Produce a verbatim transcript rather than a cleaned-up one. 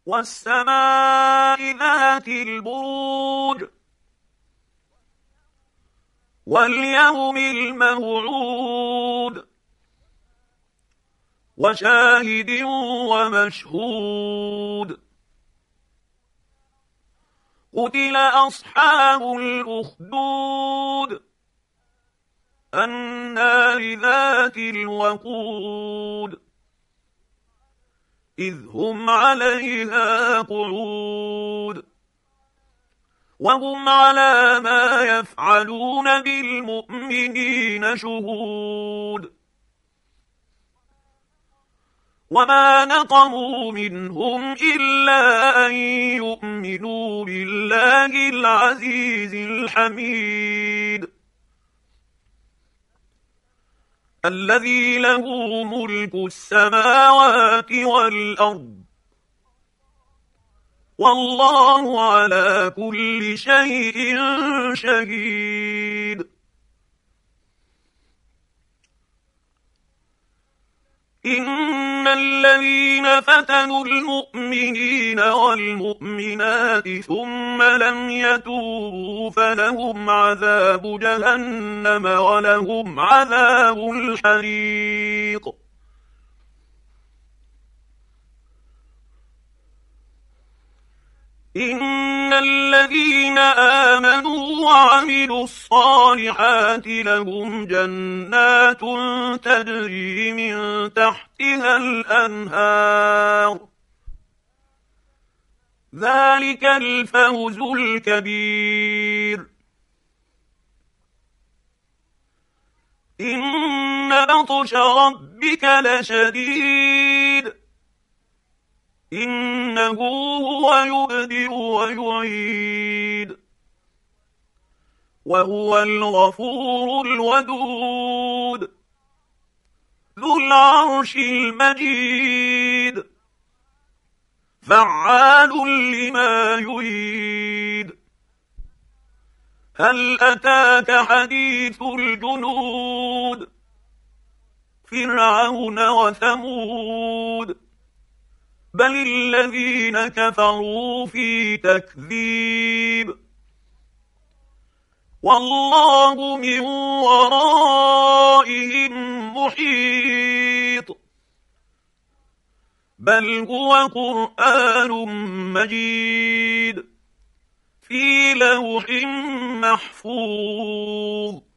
والسماء ذات البروج واليوم الموعود وشاهد ومشهود قتل أصحاب الأخدود النار ذات الوقود إذ هم عليها قعود وهم على ما يفعلون بالمؤمنين شهود وما نقموا منهم إلا أن يؤمنوا بالله العزيز الحميد الذي له ملك السماوات والأرض والله على كل شيء شهيد. إن الذين فتنوا المؤمنين والمؤمنات ثم لم يتوبوا فلهم عذاب جهنم ولهم عذاب الحريق. إن الذين آمنوا وعملوا الصالحات لهم جنات تجري من تحتها الأنهار ذلك الفوز الكبير. إن بطش ربك لشديد إنه هو يبدئ ويعيد وهو الغفور الودود ذو العرش المجيد فعال لما يريد. هل أتاك حديث الجنود فرعون وثمود بل الذين كفروا في تكذيب والله من ورائهم محيط بل هو قرآن مجيد في لوح محفوظ.